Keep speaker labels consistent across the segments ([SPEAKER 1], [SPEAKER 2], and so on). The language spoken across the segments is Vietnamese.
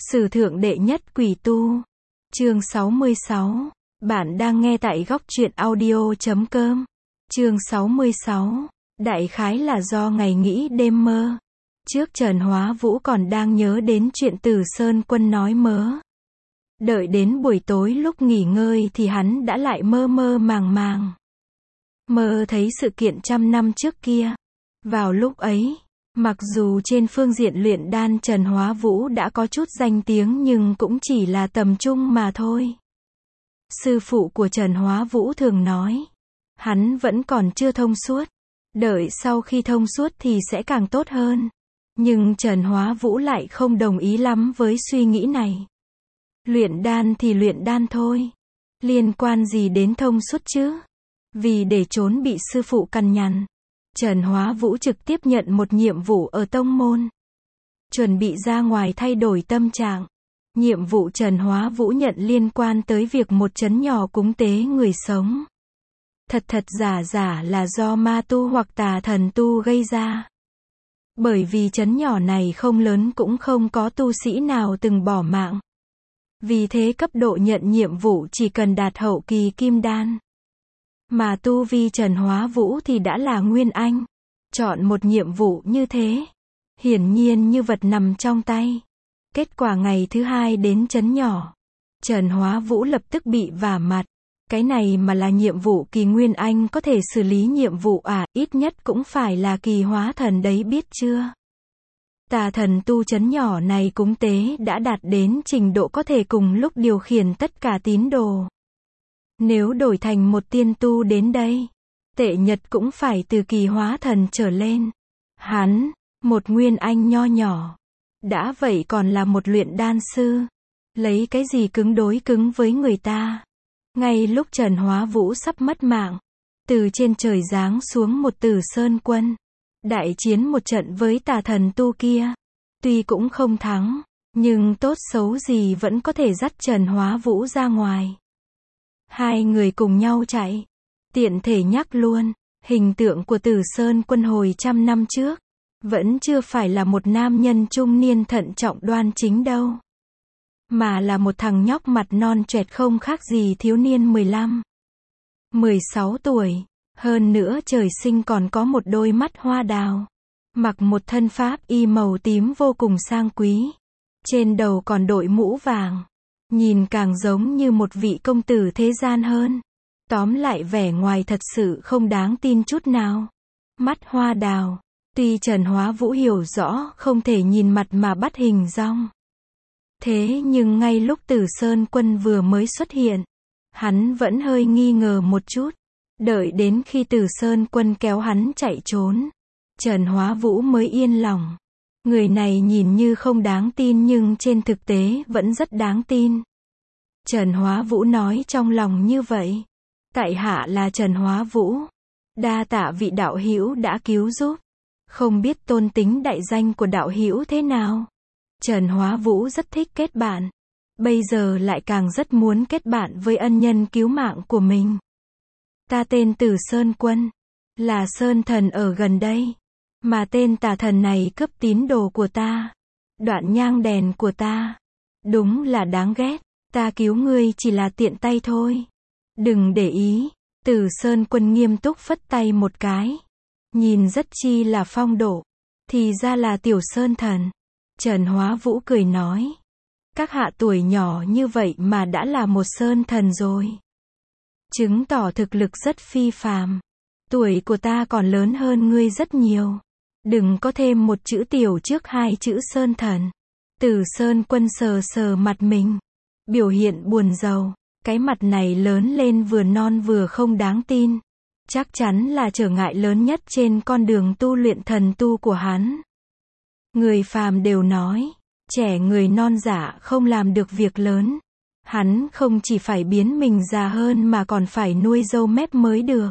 [SPEAKER 1] Sử thượng đệ nhất quỷ tu. Chương 66. Bạn đang nghe tại góc truyện audio.com. Chương 66. Đại khái là do ngày nghĩ đêm mơ. Trước Trần Hóa Vũ còn đang nhớ đến chuyện Tử Sơn Quân nói mớ. Đợi đến buổi tối lúc nghỉ ngơi thì hắn đã lại mơ mơ màng màng. Mơ thấy sự kiện 100 năm trước kia. Vào lúc ấy, mặc dù trên phương diện luyện đan Trần Hóa Vũ đã có chút danh tiếng nhưng cũng chỉ là tầm trung mà thôi. Sư phụ của Trần Hóa Vũ thường nói, hắn vẫn còn chưa thông suốt, đợi sau khi thông suốt thì sẽ càng tốt hơn. Nhưng Trần Hóa Vũ lại không đồng ý lắm với suy nghĩ này. Luyện đan thì luyện đan thôi, liên quan gì đến thông suốt chứ? Vì để trốn bị sư phụ cằn nhằn, Trần Hóa Vũ trực tiếp nhận một nhiệm vụ ở tông môn. Chuẩn bị ra ngoài thay đổi tâm trạng. Nhiệm vụ Trần Hóa Vũ nhận liên quan tới việc một trấn nhỏ cúng tế người sống. Thật thật giả giả là do ma tu hoặc tà thần tu gây ra. Bởi vì trấn nhỏ này không lớn cũng không có tu sĩ nào từng bỏ mạng. Vì thế cấp độ nhận nhiệm vụ chỉ cần đạt hậu kỳ kim đan. Mà tu vi Trần Hóa Vũ thì đã là Nguyên Anh. Chọn một nhiệm vụ như thế, hiển nhiên như vật nằm trong tay. Kết quả ngày thứ hai đến trấn nhỏ, Trần Hóa Vũ lập tức bị vả mặt. Cái này mà là nhiệm vụ kỳ Nguyên Anh có thể xử lý nhiệm vụ à, ít nhất cũng phải là kỳ hóa thần đấy biết chưa? Tà thần tu trấn nhỏ này cúng tế đã đạt đến trình độ có thể cùng lúc điều khiển tất cả tín đồ. Nếu đổi thành một tiên tu đến đây, tệ nhật cũng phải từ kỳ hóa thần trở lên. Hắn, một Nguyên Anh nho nhỏ, đã vậy còn là một luyện đan sư. Lấy cái gì cứng đối cứng với người ta? Ngay lúc Trần Hóa Vũ sắp mất mạng, từ trên trời giáng xuống một Tử Sơn Quân. Đại chiến một trận với tà thần tu kia. Tuy cũng không thắng, nhưng tốt xấu gì vẫn có thể dắt Trần Hóa Vũ ra ngoài. Hai người cùng nhau chạy. Tiện thể nhắc luôn, hình tượng của Tử Sơn Quân hồi 100 năm trước, vẫn chưa phải là một nam nhân trung niên thận trọng đoan chính đâu. Mà là một thằng nhóc mặt non choẹt không khác gì thiếu niên 15, 16 tuổi. Hơn nữa trời sinh còn có một đôi mắt hoa đào. Mặc một thân pháp y màu tím vô cùng sang quý. Trên đầu còn đội mũ vàng. Nhìn càng giống như một vị công tử thế gian hơn. Tóm lại vẻ ngoài thật sự không đáng tin chút nào. Mắt hoa đào. Tuy Trần Hóa Vũ hiểu rõ không thể nhìn mặt mà bắt hình dong. Thế nhưng ngay lúc Tử Sơn Quân vừa mới xuất hiện, hắn vẫn hơi nghi ngờ một chút. Đợi đến khi Tử Sơn Quân kéo hắn chạy trốn, Trần Hóa Vũ mới yên lòng. Người này nhìn như không đáng tin nhưng trên thực tế vẫn rất đáng tin. Trần Hóa Vũ nói trong lòng như vậy. Tại hạ là Trần Hóa Vũ. Đa tạ vị đạo hữu đã cứu giúp. Không biết tôn tính đại danh của đạo hữu thế nào? Trần Hóa Vũ rất thích kết bạn. Bây giờ lại càng rất muốn kết bạn với ân nhân cứu mạng của mình. Ta tên Tử Sơn Quân. Là Sơn Thần ở gần đây. Mà tên tà thần này cướp tín đồ của ta. Đoạn nhang đèn của ta. Đúng là đáng ghét. Ta cứu ngươi chỉ là tiện tay thôi. Đừng để ý. Tử Sơn Quân nghiêm túc phất tay một cái. Nhìn rất chi là phong độ. Thì ra là Tiểu Sơn Thần. Trần Hóa Vũ cười nói. Các hạ tuổi nhỏ như vậy mà đã là một Sơn Thần rồi. Chứng tỏ thực lực rất phi phàm. Tuổi của ta còn lớn hơn ngươi rất nhiều. Đừng có thêm một chữ tiểu trước hai chữ Sơn Thần. Tử Sơn Quân sờ sờ mặt mình. Biểu hiện buồn rầu. Cái mặt này lớn lên vừa non vừa không đáng tin. Chắc chắn là trở ngại lớn nhất trên con đường tu luyện thần tu của hắn. Người phàm đều nói, trẻ người non dạ không làm được việc lớn. Hắn không chỉ phải biến mình già hơn mà còn phải nuôi râu mép mới được.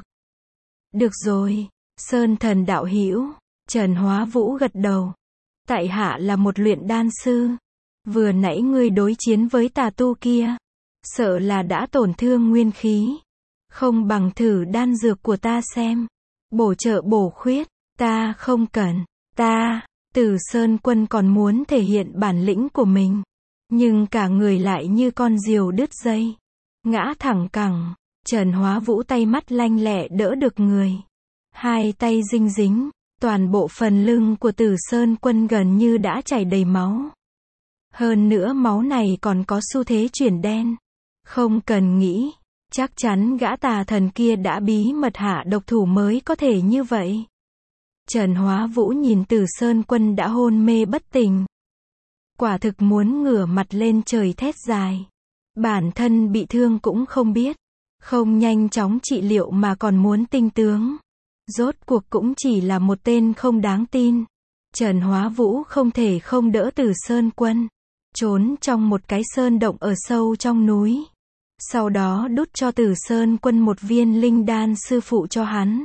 [SPEAKER 1] Được rồi, Sơn Thần đạo hữu. Trần Hóa Vũ gật đầu. Tại hạ là một luyện đan sư. Vừa nãy ngươi đối chiến với tà tu kia, sợ là đã tổn thương nguyên khí. Không bằng thử đan dược của ta xem. Bổ trợ bổ khuyết. Ta không cần. Tử Sơn Quân còn muốn thể hiện bản lĩnh của mình. nhưng cả người lại như con diều đứt dây, ngã thẳng cẳng. Trần Hóa Vũ tay mắt lanh lẹ đỡ được người. Hai tay dinh dính, toàn bộ phần lưng của Tử Sơn Quân gần như đã chảy đầy máu. Hơn nữa máu này còn có xu thế chuyển đen. Không cần nghĩ, chắc chắn gã tà thần kia đã bí mật hạ độc thủ mới có thể như vậy. Trần Hóa Vũ nhìn Tử Sơn Quân đã hôn mê bất tỉnh. Quả thực muốn ngửa mặt lên trời thét dài. Bản thân bị thương cũng không biết. Không nhanh chóng trị liệu mà còn muốn tinh tướng. Rốt cuộc cũng chỉ là một tên không đáng tin. Trần Hóa Vũ không thể không đỡ Tử Sơn Quân. Trốn trong một cái sơn động ở sâu trong núi. Sau đó đút cho Tử Sơn Quân một viên linh đan sư phụ cho hắn.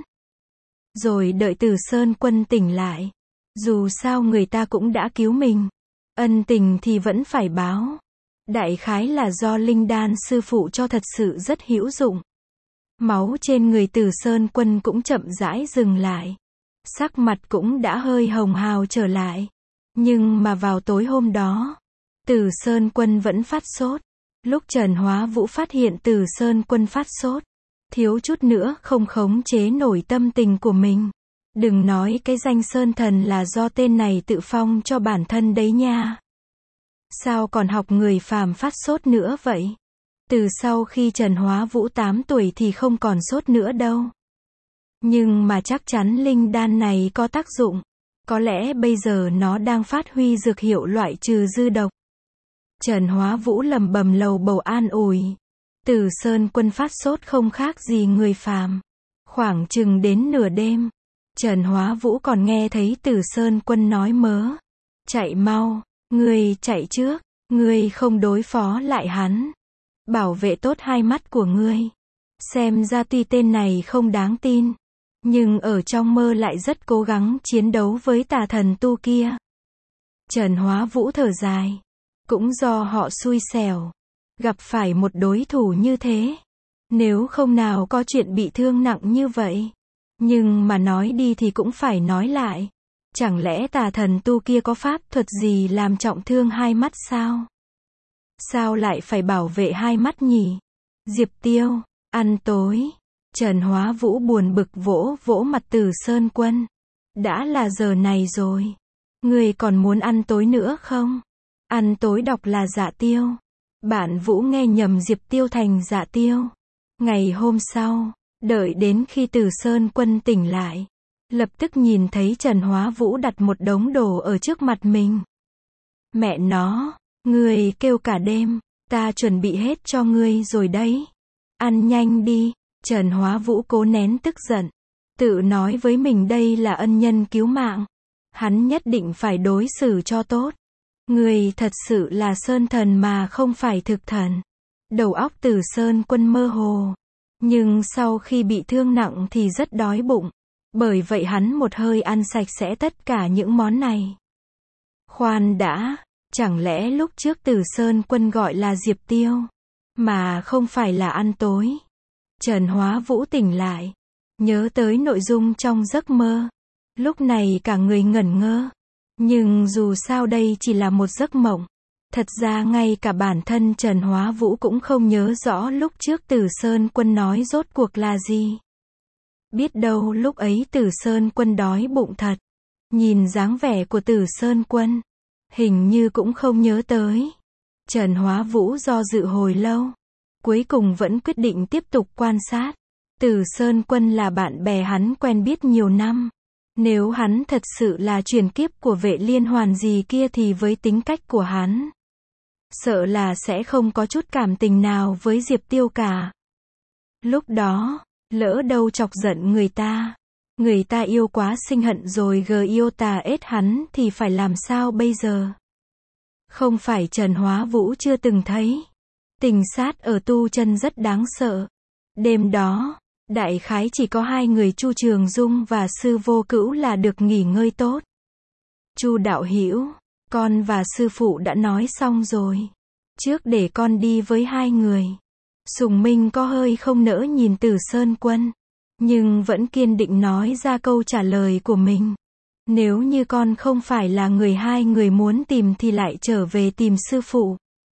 [SPEAKER 1] Rồi đợi Tử Sơn Quân tỉnh lại. Dù sao người ta cũng đã cứu mình. Ân tình thì vẫn phải báo. Đại khái là do linh đan sư phụ cho thật sự rất hữu dụng. Máu trên người Tử Sơn Quân cũng chậm rãi dừng lại. Sắc mặt cũng đã hơi hồng hào trở lại. Nhưng mà vào tối hôm đó, Tử Sơn Quân vẫn phát sốt. Lúc Trần Hóa Vũ phát hiện Tử Sơn Quân phát sốt, thiếu chút nữa không khống chế nổi tâm tình của mình. Đừng nói cái danh Sơn Thần là do tên này tự phong cho bản thân đấy nha. Sao còn học người phàm phát sốt nữa vậy? Từ sau khi Trần Hóa Vũ 8 tuổi thì không còn sốt nữa đâu. Nhưng mà chắc chắn linh đan này có tác dụng. Có lẽ bây giờ nó đang phát huy dược hiệu loại trừ dư độc. Trần Hóa Vũ lẩm bẩm lầu bầu an ủi. Tử Sơn Quân phát sốt không khác gì người phàm. Khoảng chừng đến nửa đêm, Trần Hóa Vũ còn nghe thấy Tử Sơn Quân nói mớ. Chạy mau, ngươi chạy trước, ngươi không đối phó lại hắn. Bảo vệ tốt hai mắt của ngươi. Xem ra tuy tên này không đáng tin, nhưng ở trong mơ lại rất cố gắng chiến đấu với tà thần tu kia. Trần Hóa Vũ thở dài. Cũng do họ xui xẻo. Gặp phải một đối thủ như thế. Nếu không nào có chuyện bị thương nặng như vậy. Nhưng mà nói đi thì cũng phải nói lại. Chẳng lẽ tà thần tu kia có pháp thuật gì làm trọng thương hai mắt sao? Sao lại phải bảo vệ hai mắt nhỉ? Diệp Tiêu, ăn tối. Trần Hóa Vũ buồn bực vỗ vỗ mặt Tử Sơn Quân. Đã là giờ này rồi. Người còn muốn ăn tối nữa không? Ăn tối đọc là Dạ Tiêu. Bạn Vũ nghe nhầm Diệp Tiêu thành Dạ Tiêu. Ngày hôm sau, đợi đến khi Tử Sơn Quân tỉnh lại, lập tức nhìn thấy Trần Hóa Vũ đặt một đống đồ ở trước mặt mình. Mẹ nó, ngươi kêu cả đêm, ta chuẩn bị hết cho ngươi rồi đấy. Ăn nhanh đi. Trần Hóa Vũ cố nén tức giận, tự nói với mình đây là ân nhân cứu mạng. Hắn nhất định phải đối xử cho tốt. Người thật sự là sơn thần mà không phải thực thần. Đầu óc Tử Sơn Quân mơ hồ. Nhưng sau khi bị thương nặng thì rất đói bụng. Bởi vậy hắn một hơi ăn sạch sẽ tất cả những món này. Khoan đã, chẳng lẽ lúc trước Tử Sơn Quân gọi là Diệp Tiêu, mà không phải là ăn tối. Trần Hóa Vũ tỉnh lại, nhớ tới nội dung trong giấc mơ. Lúc này cả người ngẩn ngơ. Nhưng dù sao đây chỉ là một giấc mộng. Thật ra ngay cả bản thân Trần Hóa Vũ cũng không nhớ rõ lúc trước Tử Sơn Quân nói rốt cuộc là gì. Biết đâu lúc ấy Tử Sơn Quân đói bụng thật. Nhìn dáng vẻ của Tử Sơn Quân, hình như cũng không nhớ tới. Trần Hóa Vũ do dự hồi lâu. Cuối cùng vẫn quyết định tiếp tục quan sát. Tử Sơn Quân là bạn bè hắn quen biết nhiều năm. Nếu hắn thật sự là chuyển kiếp của vệ liên hoàn gì kia thì với tính cách của hắn, sợ là sẽ không có chút cảm tình nào với Diệp Tiêu cả. Lúc đó, lỡ đâu chọc giận người ta yêu quá sinh hận rồi yêu tà ết hắn thì phải làm sao bây giờ? Không phải Trần Hóa Vũ chưa từng thấy. Tình sát ở tu chân rất đáng sợ. Đêm đó, đại khái chỉ có hai người Chu Trường Dung và Sư Vô Cữu là được nghỉ ngơi tốt. Chu đạo hữu, con và sư phụ đã nói xong rồi. Trước để con đi với hai người. Sùng Minh có hơi không nỡ nhìn Tử Sơn Quân, nhưng vẫn kiên định nói ra câu trả lời của mình. Nếu như con không phải là người hai người muốn tìm thì lại trở về tìm sư phụ.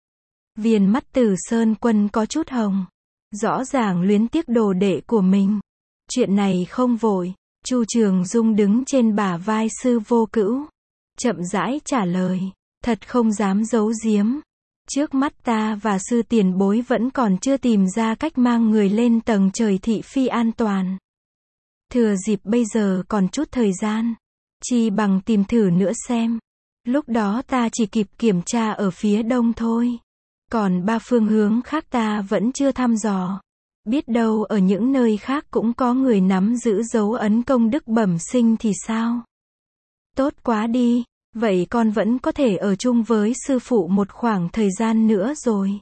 [SPEAKER 1] Viền mắt Từ Sơn Quân có chút hồng. Rõ ràng luyến tiếc đồ đệ của mình. Chuyện này không vội. Chu Trường Dung đứng trên bả vai Sư Vô Cữu. Chậm rãi trả lời. Thật không dám giấu giếm. Trước mắt ta và sư tiền bối vẫn còn chưa tìm ra cách mang người lên tầng trời thị phi an toàn. Thừa dịp bây giờ còn chút thời gian. Chi bằng tìm thử nữa xem. Lúc đó ta chỉ kịp kiểm tra ở phía đông thôi. Còn 3 phương hướng khác ta vẫn chưa thăm dò. Biết đâu ở những nơi khác cũng có người nắm giữ dấu ấn công đức bẩm sinh thì sao? Tốt quá đi, vậy con vẫn có thể ở chung với sư phụ một khoảng thời gian nữa rồi.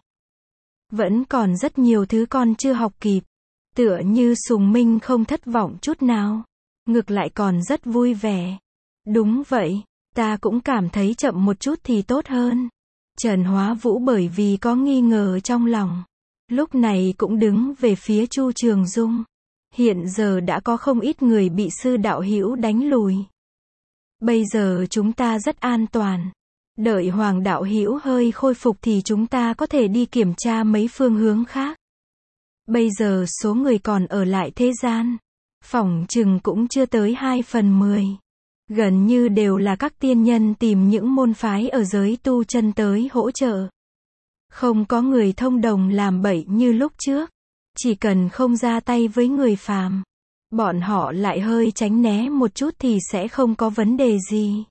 [SPEAKER 1] Vẫn còn rất nhiều thứ con chưa học kịp. Tựa như Sùng Minh không thất vọng chút nào. Ngược lại còn rất vui vẻ. Đúng vậy, ta cũng cảm thấy chậm một chút thì tốt hơn. Trần Hóa Vũ bởi vì có nghi ngờ trong lòng. Lúc này cũng đứng về phía Chu Trường Dung. Hiện giờ đã có không ít người bị sư đạo hữu đánh lùi. Bây giờ chúng ta rất an toàn. Đợi Hoàng đạo hữu hơi khôi phục thì chúng ta có thể đi kiểm tra mấy phương hướng khác. Bây giờ số người còn ở lại thế gian, phỏng chừng cũng chưa tới 2/10. Gần như đều là các tiên nhân tìm những môn phái ở giới tu chân tới hỗ trợ. Không có người thông đồng làm bậy như lúc trước. Chỉ cần không ra tay với người phàm, bọn họ lại hơi tránh né một chút thì sẽ không có vấn đề gì.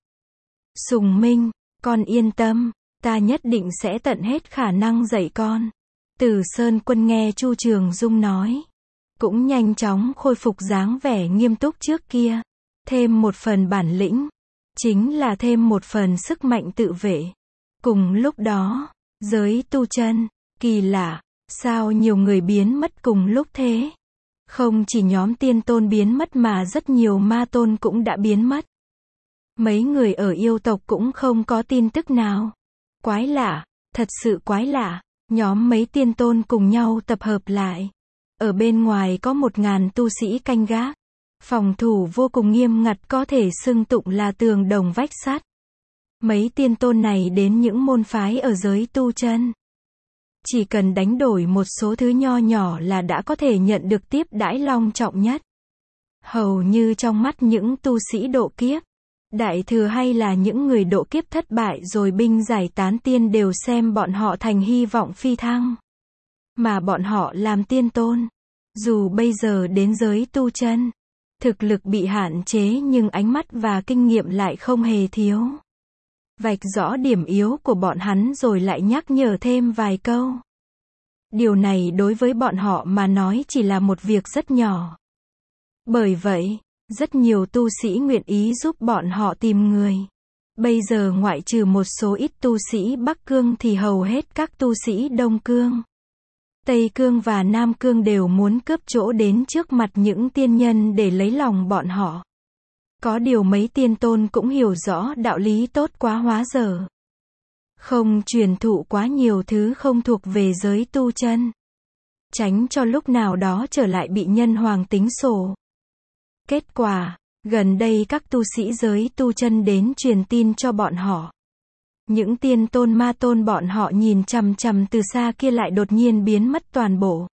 [SPEAKER 1] Sùng Minh, con yên tâm, ta nhất định sẽ tận hết khả năng dạy con. Từ Sơn Quân nghe Chu Trường Dung nói, cũng nhanh chóng khôi phục dáng vẻ nghiêm túc trước kia. Thêm một phần bản lĩnh, chính là thêm một phần sức mạnh tự vệ. Cùng lúc đó, giới tu chân, kỳ lạ, sao nhiều người biến mất cùng lúc thế? Không chỉ nhóm tiên tôn biến mất mà rất nhiều ma tôn cũng đã biến mất. Mấy người ở yêu tộc cũng không có tin tức nào. Quái lạ, thật sự quái lạ. Nhóm mấy tiên tôn cùng nhau tập hợp lại. Ở bên ngoài có 1000 tu sĩ canh gác. Phòng thủ vô cùng nghiêm ngặt, có thể xưng tụng là tường đồng vách sắt. Mấy tiên tôn này đến những môn phái ở giới tu chân. Chỉ cần đánh đổi một số thứ nho nhỏ là đã có thể nhận được tiếp đãi long trọng nhất. Hầu như trong mắt những tu sĩ độ kiếp, đại thừa hay là những người độ kiếp thất bại rồi binh giải tán tiên đều xem bọn họ thành hy vọng phi thăng. Mà bọn họ làm tiên tôn, dù bây giờ đến giới tu chân, thực lực bị hạn chế nhưng ánh mắt và kinh nghiệm lại không hề thiếu. Vạch rõ điểm yếu của bọn hắn rồi lại nhắc nhở thêm vài câu. Điều này đối với bọn họ mà nói chỉ là một việc rất nhỏ. Bởi vậy, rất nhiều tu sĩ nguyện ý giúp bọn họ tìm người. Bây giờ ngoại trừ một số ít tu sĩ Bắc Cương thì hầu hết các tu sĩ Đông Cương, Tây Cương và Nam Cương đều muốn cướp chỗ đến trước mặt những tiên nhân để lấy lòng bọn họ. Có điều mấy tiên tôn cũng hiểu rõ đạo lý tốt quá hóa dở. Không truyền thụ quá nhiều thứ không thuộc về giới tu chân. Tránh cho lúc nào đó trở lại bị nhân hoàng tính sổ. Kết quả, gần đây các tu sĩ giới tu chân đến truyền tin cho bọn họ. Những tiên tôn ma tôn bọn họ nhìn chằm chằm từ xa kia lại đột nhiên biến mất toàn bộ.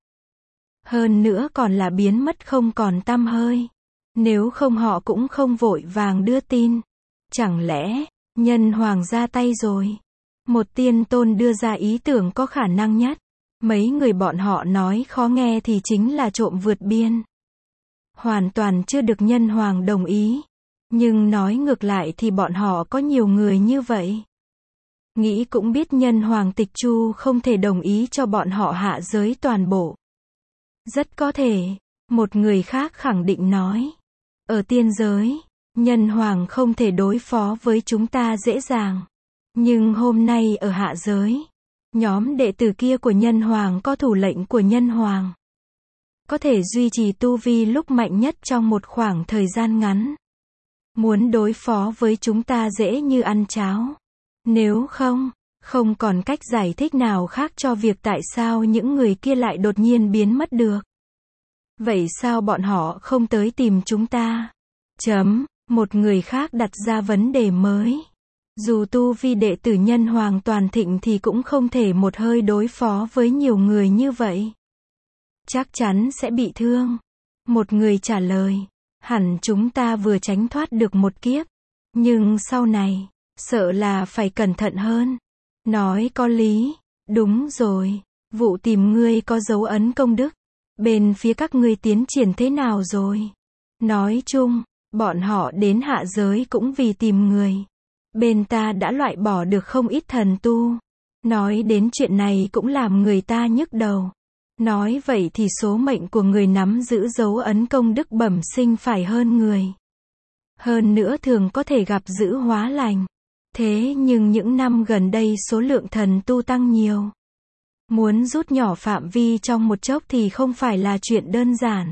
[SPEAKER 1] Hơn nữa còn là biến mất không còn tăm hơi. Nếu không họ cũng không vội vàng đưa tin. Chẳng lẽ, nhân hoàng ra tay rồi? Một tiên tôn đưa ra ý tưởng có khả năng nhất. Mấy người bọn họ nói khó nghe thì chính là trộm vượt biên. Hoàn toàn chưa được nhân hoàng đồng ý. Nhưng nói ngược lại thì bọn họ có nhiều người như vậy. Nghĩ cũng biết nhân hoàng Tịch Chu không thể đồng ý cho bọn họ hạ giới toàn bộ. Rất có thể, một người khác khẳng định nói. Ở tiên giới, nhân hoàng không thể đối phó với chúng ta dễ dàng. Nhưng hôm nay ở hạ giới, nhóm đệ tử kia của nhân hoàng có thủ lệnh của nhân hoàng. Có thể duy trì tu vi lúc mạnh nhất trong một khoảng thời gian ngắn. Muốn đối phó với chúng ta dễ như ăn cháo. Nếu không còn cách giải thích nào khác cho việc tại sao những người kia lại đột nhiên biến mất được. Vậy sao bọn họ không tới tìm chúng ta? Một người khác đặt ra vấn đề mới. Dù tu vi đệ tử nhân hoàng toàn thịnh thì cũng không thể một hơi đối phó với nhiều người như vậy. Chắc chắn sẽ bị thương. Một người trả lời, hẳn chúng ta vừa tránh thoát được một kiếp. Nhưng sau này, sợ là phải cẩn thận hơn. Nói có lý, đúng rồi, vụ tìm ngươi có dấu ấn công đức. Bên phía các ngươi tiến triển thế nào rồi? Nói chung, bọn họ đến hạ giới cũng vì tìm người. Bên ta đã loại bỏ được không ít thần tu. Nói đến chuyện này cũng làm người ta nhức đầu. Nói vậy thì số mệnh của người nắm giữ dấu ấn công đức bẩm sinh phải hơn người. Hơn nữa thường có thể gặp dữ hóa lành. Thế nhưng những năm gần đây số lượng thần tu tăng nhiều. Muốn rút nhỏ phạm vi trong một chốc thì không phải là chuyện đơn giản.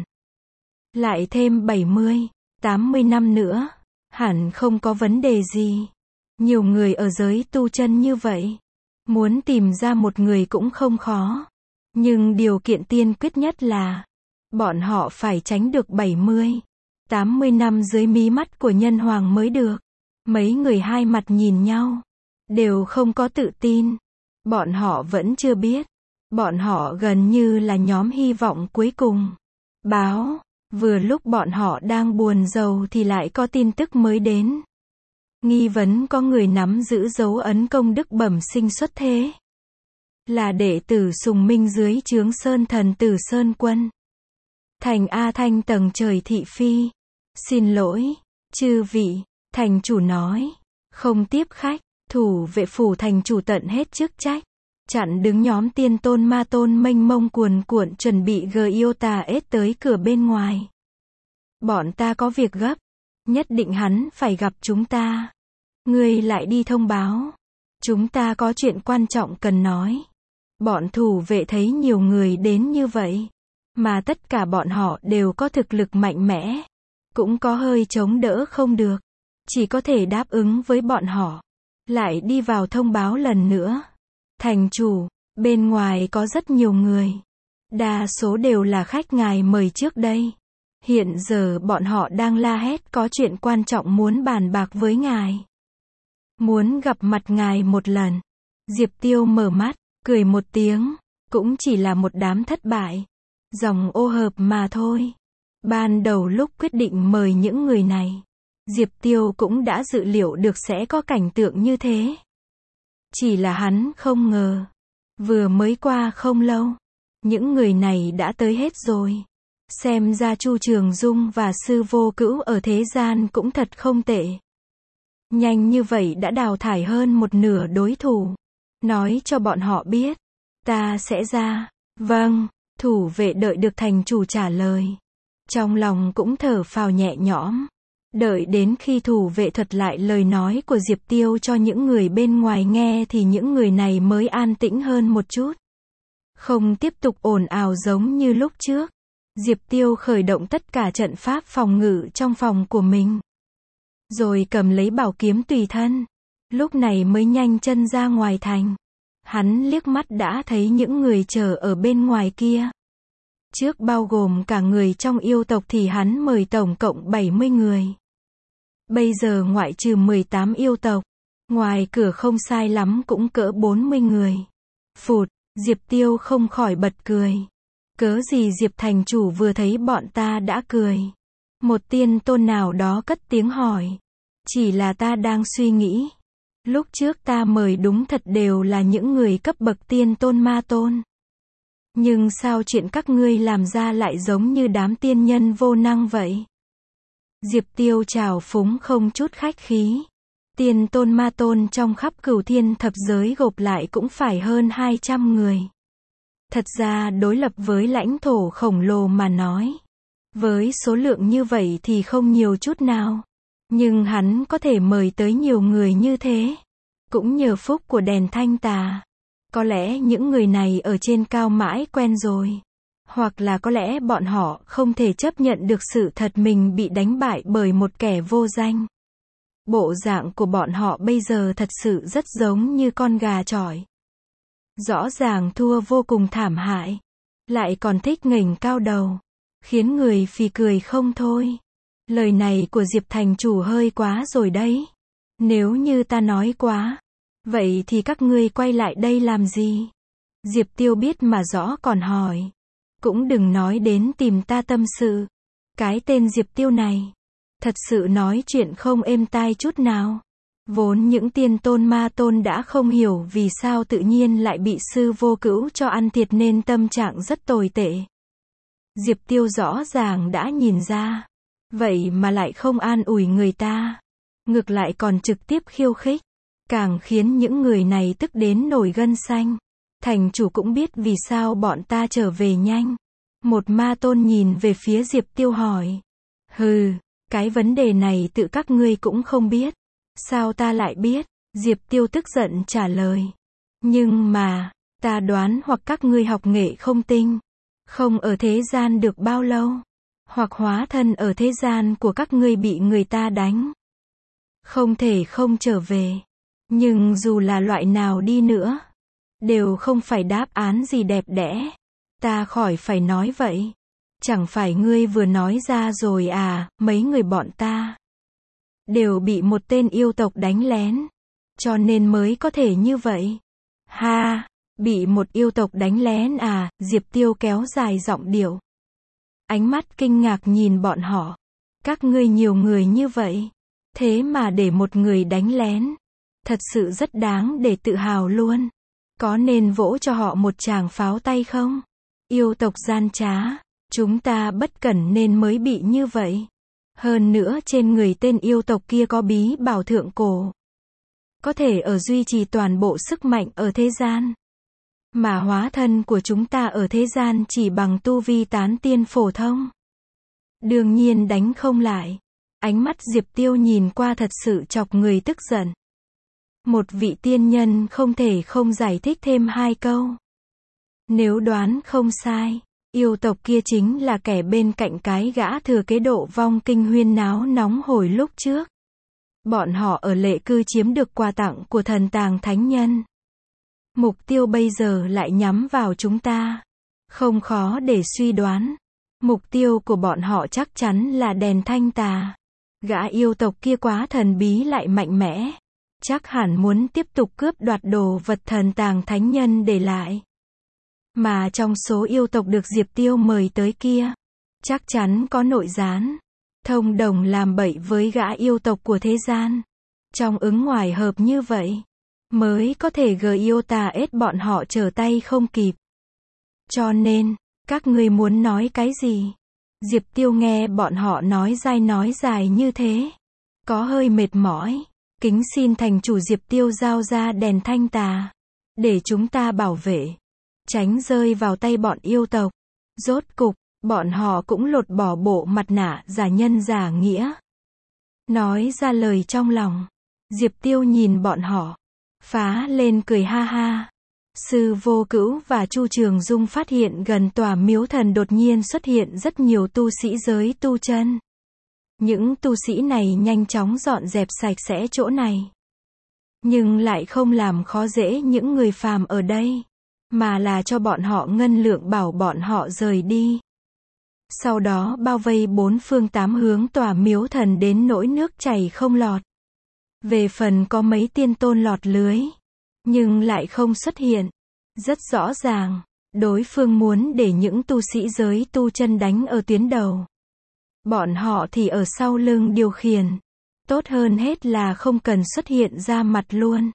[SPEAKER 1] Lại thêm 70, 80 năm nữa, hẳn không có vấn đề gì. Nhiều người ở giới tu chân như vậy. Muốn tìm ra một người cũng không khó. Nhưng điều kiện tiên quyết nhất là bọn họ phải tránh được 70, 80 năm dưới mí mắt của nhân hoàng mới được. Mấy người hai mặt nhìn nhau, đều không có tự tin. Bọn họ vẫn chưa biết. Bọn họ gần như là nhóm hy vọng cuối cùng. Báo, vừa lúc bọn họ đang buồn rầu thì lại có tin tức mới đến. Nghi vấn có người nắm giữ dấu ấn công đức bẩm sinh xuất thế. Là đệ tử Sùng Minh dưới trướng Sơn Thần Tử Sơn Quân. Thành A Thanh tầng trời thị phi. Xin lỗi, chư vị, thành chủ nói. Không tiếp khách, thủ vệ phủ thành chủ tận hết chức trách. Chặn đứng nhóm tiên tôn ma tôn mênh mông cuồn cuộn chuẩn bị Giota ết tới cửa bên ngoài. Bọn ta có việc gấp. Nhất định hắn phải gặp chúng ta. Ngươi lại đi thông báo. Chúng ta có chuyện quan trọng cần nói. Bọn thủ vệ thấy nhiều người đến như vậy. Mà tất cả bọn họ đều có thực lực mạnh mẽ. Cũng có hơi chống đỡ không được. Chỉ có thể đáp ứng với bọn họ. Lại đi vào thông báo lần nữa. Thành chủ, bên ngoài có rất nhiều người. Đa số đều là khách ngài mời trước đây. Hiện giờ bọn họ đang la hét có chuyện quan trọng muốn bàn bạc với ngài. Muốn gặp mặt ngài một lần. Diệp Tiêu mở mắt, cười một tiếng. Cũng chỉ là một đám thất bại. Dòng ô hợp mà thôi. Ban đầu lúc quyết định mời những người này, Diệp Tiêu cũng đã dự liệu được sẽ có cảnh tượng như thế. Chỉ là hắn không ngờ. Vừa mới qua không lâu. Những người này đã tới hết rồi. Xem ra Chu Trường Dung và Sư Vô Cữu ở thế gian cũng thật không tệ. Nhanh như vậy đã đào thải hơn một nửa đối thủ. Nói cho bọn họ biết. Ta sẽ ra. Vâng, thủ vệ đợi được thành chủ trả lời. Trong lòng cũng thở phào nhẹ nhõm. Đợi đến khi thủ vệ thuật lại lời nói của Diệp Tiêu cho những người bên ngoài nghe thì những người này mới an tĩnh hơn một chút. Không tiếp tục ồn ào giống như lúc trước. Diệp Tiêu khởi động tất cả trận pháp phòng ngự trong phòng của mình. Rồi cầm lấy bảo kiếm tùy thân. Lúc này mới nhanh chân ra ngoài thành. Hắn liếc mắt đã thấy những người chờ ở bên ngoài kia. Trước bao gồm cả người trong yêu tộc thì hắn mời tổng cộng 70 người. Bây giờ ngoại trừ 18 yêu tộc. Ngoài cửa không sai lắm cũng cỡ 40 người. Phụt, Diệp Tiêu không khỏi bật cười. Cớ gì Diệp thành chủ vừa thấy bọn ta đã cười. Một tiên tôn nào đó cất tiếng hỏi. Chỉ là ta đang suy nghĩ. Lúc trước ta mời đúng thật đều là những người cấp bậc tiên tôn ma tôn. Nhưng sao chuyện các ngươi làm ra lại giống như đám tiên nhân vô năng vậy? Diệp Tiêu trào phúng không chút khách khí. Tiên tôn ma tôn trong khắp cửu thiên thập giới gộp lại cũng phải hơn 200 người. Thật ra đối lập với lãnh thổ khổng lồ mà nói. Với số lượng như vậy thì không nhiều chút nào. Nhưng hắn có thể mời tới nhiều người như thế. Cũng nhờ phúc của đèn thanh tà. Có lẽ những người này ở trên cao mãi quen rồi. Hoặc là có lẽ bọn họ không thể chấp nhận được sự thật mình bị đánh bại bởi một kẻ vô danh. Bộ dạng của bọn họ bây giờ thật sự rất giống như con gà chọi. Rõ ràng thua vô cùng thảm hại. Lại còn thích nghênh cao đầu. Khiến người phì cười không thôi. Lời này của Diệp thành chủ hơi quá rồi đấy. Nếu như ta nói quá, vậy thì các ngươi quay lại đây làm gì? Diệp Tiêu biết mà rõ còn hỏi. Cũng đừng nói đến tìm ta tâm sự. Cái tên Diệp Tiêu này, thật sự nói chuyện không êm tai chút nào. Vốn những tiên tôn ma tôn đã không hiểu vì sao tự nhiên lại bị sư vô cữu cho ăn thiệt nên tâm trạng rất tồi tệ. Diệp Tiêu rõ ràng đã nhìn ra. Vậy mà lại không an ủi người ta. Ngược lại còn trực tiếp khiêu khích. Càng khiến những người này tức đến nổi gân xanh. Thành chủ cũng biết vì sao bọn ta trở về nhanh. Một ma tôn nhìn về phía Diệp Tiêu hỏi. Hừ, cái vấn đề này tự các ngươi cũng không biết. Sao ta lại biết? Diệp Tiêu tức giận trả lời. Nhưng mà, ta đoán hoặc các ngươi học nghệ không tinh, không ở thế gian được bao lâu, hoặc hóa thân ở thế gian của các ngươi bị người ta đánh. Không thể không trở về. Nhưng dù là loại nào đi nữa, đều không phải đáp án gì đẹp đẽ. Ta khỏi phải nói vậy. Chẳng phải ngươi vừa nói ra rồi à, mấy người bọn ta đều bị một tên yêu tộc đánh lén, cho nên mới có thể như vậy. Ha, bị một yêu tộc đánh lén à? Diệp Tiêu kéo dài giọng điệu. Ánh mắt kinh ngạc nhìn bọn họ. Các ngươi nhiều người như vậy, thế mà để một người đánh lén. Thật sự rất đáng để tự hào luôn. Có nên vỗ cho họ một tràng pháo tay không? Yêu tộc gian trá, chúng ta bất cẩn nên mới bị như vậy. Hơn nữa trên người tên yêu tộc kia có bí bảo thượng cổ, có thể ở duy trì toàn bộ sức mạnh ở thế gian. Mà hóa thân của chúng ta ở thế gian chỉ bằng tu vi tán tiên phổ thông. Đương nhiên đánh không lại. Ánh mắt Diệp Tiêu nhìn qua thật sự chọc người tức giận. Một vị tiên nhân không thể không giải thích thêm hai câu. Nếu đoán không sai, yêu tộc kia chính là kẻ bên cạnh cái gã thừa kế Độ Vong Kinh huyên náo nóng hổi lúc trước. Bọn họ ở Lệ Cư chiếm được quà tặng của thần tàng thánh nhân. Mục tiêu bây giờ lại nhắm vào chúng ta. Không khó để suy đoán. Mục tiêu của bọn họ chắc chắn là đèn thanh tà. Gã yêu tộc kia quá thần bí lại mạnh mẽ. Chắc hẳn muốn tiếp tục cướp đoạt đồ vật thần tàng thánh nhân để lại. Mà trong số yêu tộc được Diệp Tiêu mời tới kia, chắc chắn có nội gián, thông đồng làm bậy với gã yêu tộc của thế gian. Trong ứng ngoài hợp như vậy, mới có thể gợi yêu tà ết bọn họ trở tay không kịp. Cho nên, các ngươi muốn nói cái gì? Diệp Tiêu nghe bọn họ nói dài như thế, có hơi mệt mỏi. Kính xin thành chủ Diệp Tiêu giao ra đèn thanh tà, để chúng ta bảo vệ, tránh rơi vào tay bọn yêu tộc. Rốt cục, bọn họ cũng lột bỏ bộ mặt nạ giả nhân giả nghĩa. Nói ra lời trong lòng. Diệp Tiêu nhìn bọn họ, phá lên cười ha ha. Sư Vô Cữu và Chu Trường Dung phát hiện gần tòa miếu thần đột nhiên xuất hiện rất nhiều tu sĩ giới tu chân. Những tu sĩ này nhanh chóng dọn dẹp sạch sẽ chỗ này. Nhưng lại không làm khó dễ những người phàm ở đây, mà là cho bọn họ ngân lượng bảo bọn họ rời đi. Sau đó bao vây bốn phương tám hướng tòa miếu thần đến nỗi nước chảy không lọt. Về phần có mấy tiên tôn lọt lưới, nhưng lại không xuất hiện. Rất rõ ràng, đối phương muốn để những tu sĩ giới tu chân đánh ở tuyến đầu. Bọn họ thì ở sau lưng điều khiển. Tốt hơn hết là không cần xuất hiện ra mặt luôn.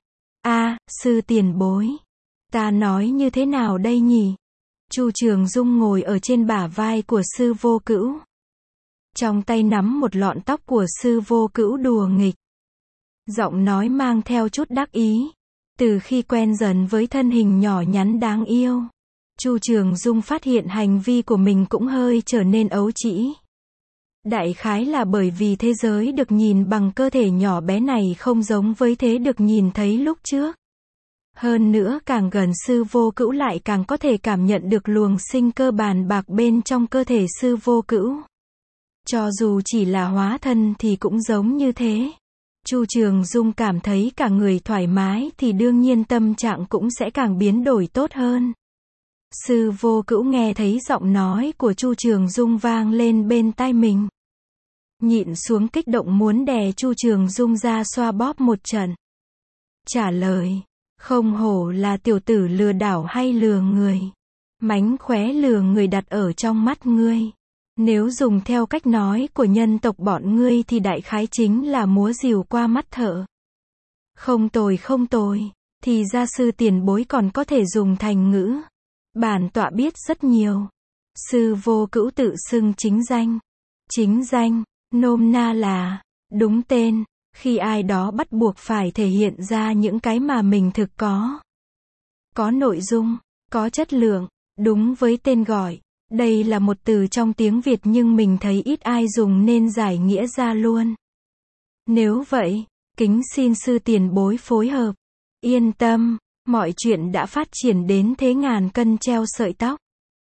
[SPEAKER 1] Sư tiền bối. Ta nói như thế nào đây nhỉ? Chu Trường Dung ngồi ở trên bả vai của sư Vô Cữu. Trong tay nắm một lọn tóc của sư Vô Cữu đùa nghịch. Giọng nói mang theo chút đắc ý. Từ khi quen dần với thân hình nhỏ nhắn đáng yêu, Chu Trường Dung phát hiện hành vi của mình cũng hơi trở nên ấu trĩ. Đại khái là bởi vì thế giới được nhìn bằng cơ thể nhỏ bé này không giống với thế được nhìn thấy lúc trước. Hơn nữa càng gần sư Vô Cữu lại càng có thể cảm nhận được luồng sinh cơ bàn bạc bên trong cơ thể sư Vô Cữu. Cho dù chỉ là hóa thân thì cũng giống như thế. Chu Trường Dung cảm thấy cả người thoải mái thì đương nhiên tâm trạng cũng sẽ càng biến đổi tốt hơn. Sư Vô Cữu nghe thấy giọng nói của Chu Trường Dung vang lên bên tai mình. nhịn xuống kích động muốn đè Chu Trường Dung ra xoa bóp một trận. Trả lời, không hổ là tiểu tử lừa đảo hay lừa người. Mánh khóe lừa người đặt ở trong mắt ngươi. Nếu dùng theo cách nói của nhân tộc bọn ngươi thì đại khái chính là múa rìu qua mắt thợ. Không tồi không tồi, thì gia sư tiền bối còn có thể dùng thành ngữ. Bản tọa biết rất nhiều. Sư Vô Cữu tự xưng chính danh. Chính danh, nôm na là, đúng tên, khi ai đó bắt buộc phải thể hiện ra những cái mà mình thực có. Có nội dung, có chất lượng, đúng với tên gọi. Đây là một từ trong tiếng Việt nhưng mình thấy ít ai dùng nên giải nghĩa ra luôn. Nếu vậy, kính xin sư tiền bối phối hợp. Yên tâm, mọi chuyện đã phát triển đến thế ngàn cân treo sợi tóc.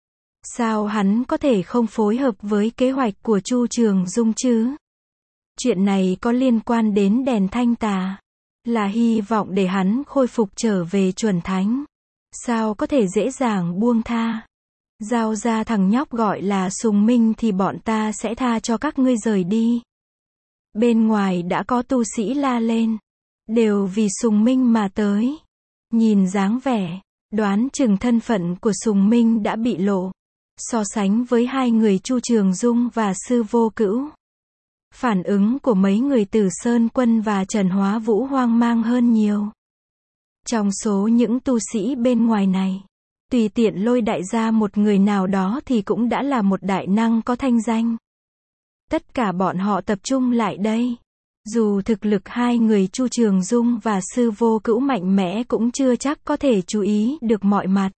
[SPEAKER 1] Sao hắn có thể không phối hợp với kế hoạch của Chu Trường Dung chứ? Chuyện này có liên quan đến đèn thanh tà, là hy vọng để hắn khôi phục trở về chuẩn thánh. Sao có thể dễ dàng buông tha? Giao ra thằng nhóc gọi là Sùng Minh thì bọn ta sẽ tha cho các ngươi rời đi. Bên ngoài đã có tu sĩ la lên, đều vì Sùng Minh mà tới. Nhìn dáng vẻ, đoán chừng thân phận của Sùng Minh đã bị lộ. So sánh với hai người Chu Trường Dung và Sư Vô Cữu, phản ứng của mấy người Tử Sơn Quân và Trần Hóa Vũ hoang mang hơn nhiều. Trong số những tu sĩ bên ngoài này, tùy tiện lôi đại ra một người nào đó thì cũng đã là một đại năng có thanh danh. Tất cả bọn họ tập trung lại đây. Dù thực lực hai người Chu Trường Dung và Sư Vô Cữu mạnh mẽ cũng chưa chắc có thể chú ý được mọi mặt.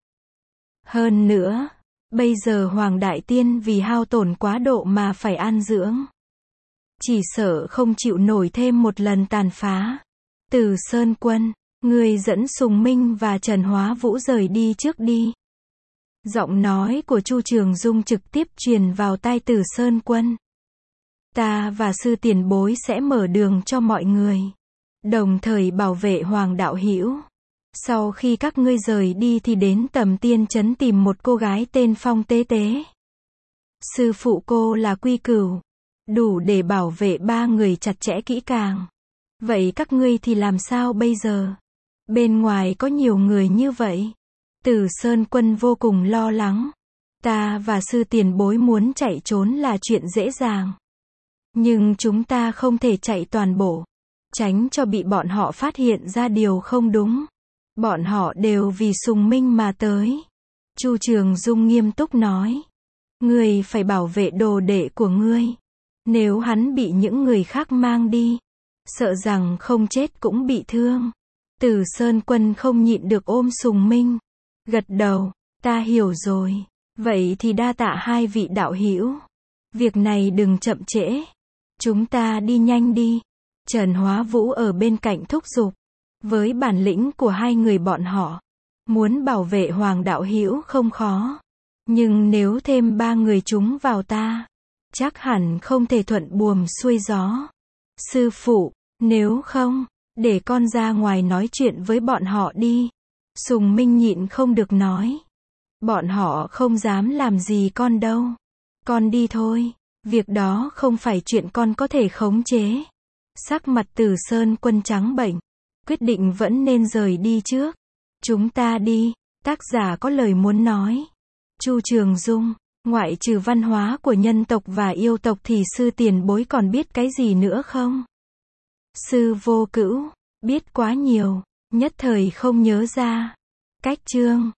[SPEAKER 1] Hơn nữa, bây giờ Hoàng Đại Tiên vì hao tổn quá độ mà phải an dưỡng. Chỉ sợ không chịu nổi thêm một lần tàn phá. Tử Sơn Quân, người dẫn Sùng Minh và Trần Hóa Vũ rời đi trước đi. Giọng nói của Chu Trường Dung trực tiếp truyền vào tai Tử Sơn Quân. Ta và sư tiền bối sẽ mở đường cho mọi người, đồng thời bảo vệ Hoàng đạo hữu. Sau khi các ngươi rời đi thì đến Tầm Tiên Trấn tìm một cô gái tên Phong Tế Tế. Sư phụ cô là Quy Cửu, đủ để bảo vệ ba người chặt chẽ kỹ càng. Vậy các ngươi thì làm sao bây giờ? Bên ngoài có nhiều người như vậy. Tử Sơn Quân vô cùng lo lắng. Ta và sư tiền bối muốn chạy trốn là chuyện dễ dàng. Nhưng chúng ta không thể chạy toàn bộ, tránh cho bị bọn họ phát hiện ra điều không đúng. Bọn họ đều vì Sùng Minh mà tới. Chu Trường Dung nghiêm túc nói. Ngươi phải bảo vệ đồ đệ của ngươi. Nếu hắn bị những người khác mang đi, sợ rằng không chết cũng bị thương. Tử Sơn Quân không nhịn được ôm Sùng Minh. Gật đầu, ta hiểu rồi. Vậy thì đa tạ hai vị đạo hữu. Việc này đừng chậm trễ. Chúng ta đi nhanh đi. Trần Hóa Vũ ở bên cạnh thúc giục. Với bản lĩnh của hai người bọn họ, muốn bảo vệ Hoàng đạo hữu không khó. Nhưng nếu thêm ba người chúng vào ta, chắc hẳn không thể thuận buồm xuôi gió. Sư phụ, nếu không, để con ra ngoài nói chuyện với bọn họ đi. Sùng Minh nhịn không được nói. Bọn họ không dám làm gì con đâu. Con đi thôi. Việc đó không phải chuyện con có thể khống chế. Sắc mặt Tử Sơn Quân trắng bệch, quyết định vẫn nên rời đi trước. Chúng ta đi. Tác giả có lời muốn nói. Chu Trường Dung, ngoại trừ văn hóa của nhân tộc và yêu tộc thì sư tiền bối còn biết cái gì nữa không? Sư Vô Cữu, biết quá nhiều, nhất thời không nhớ ra. Cách chương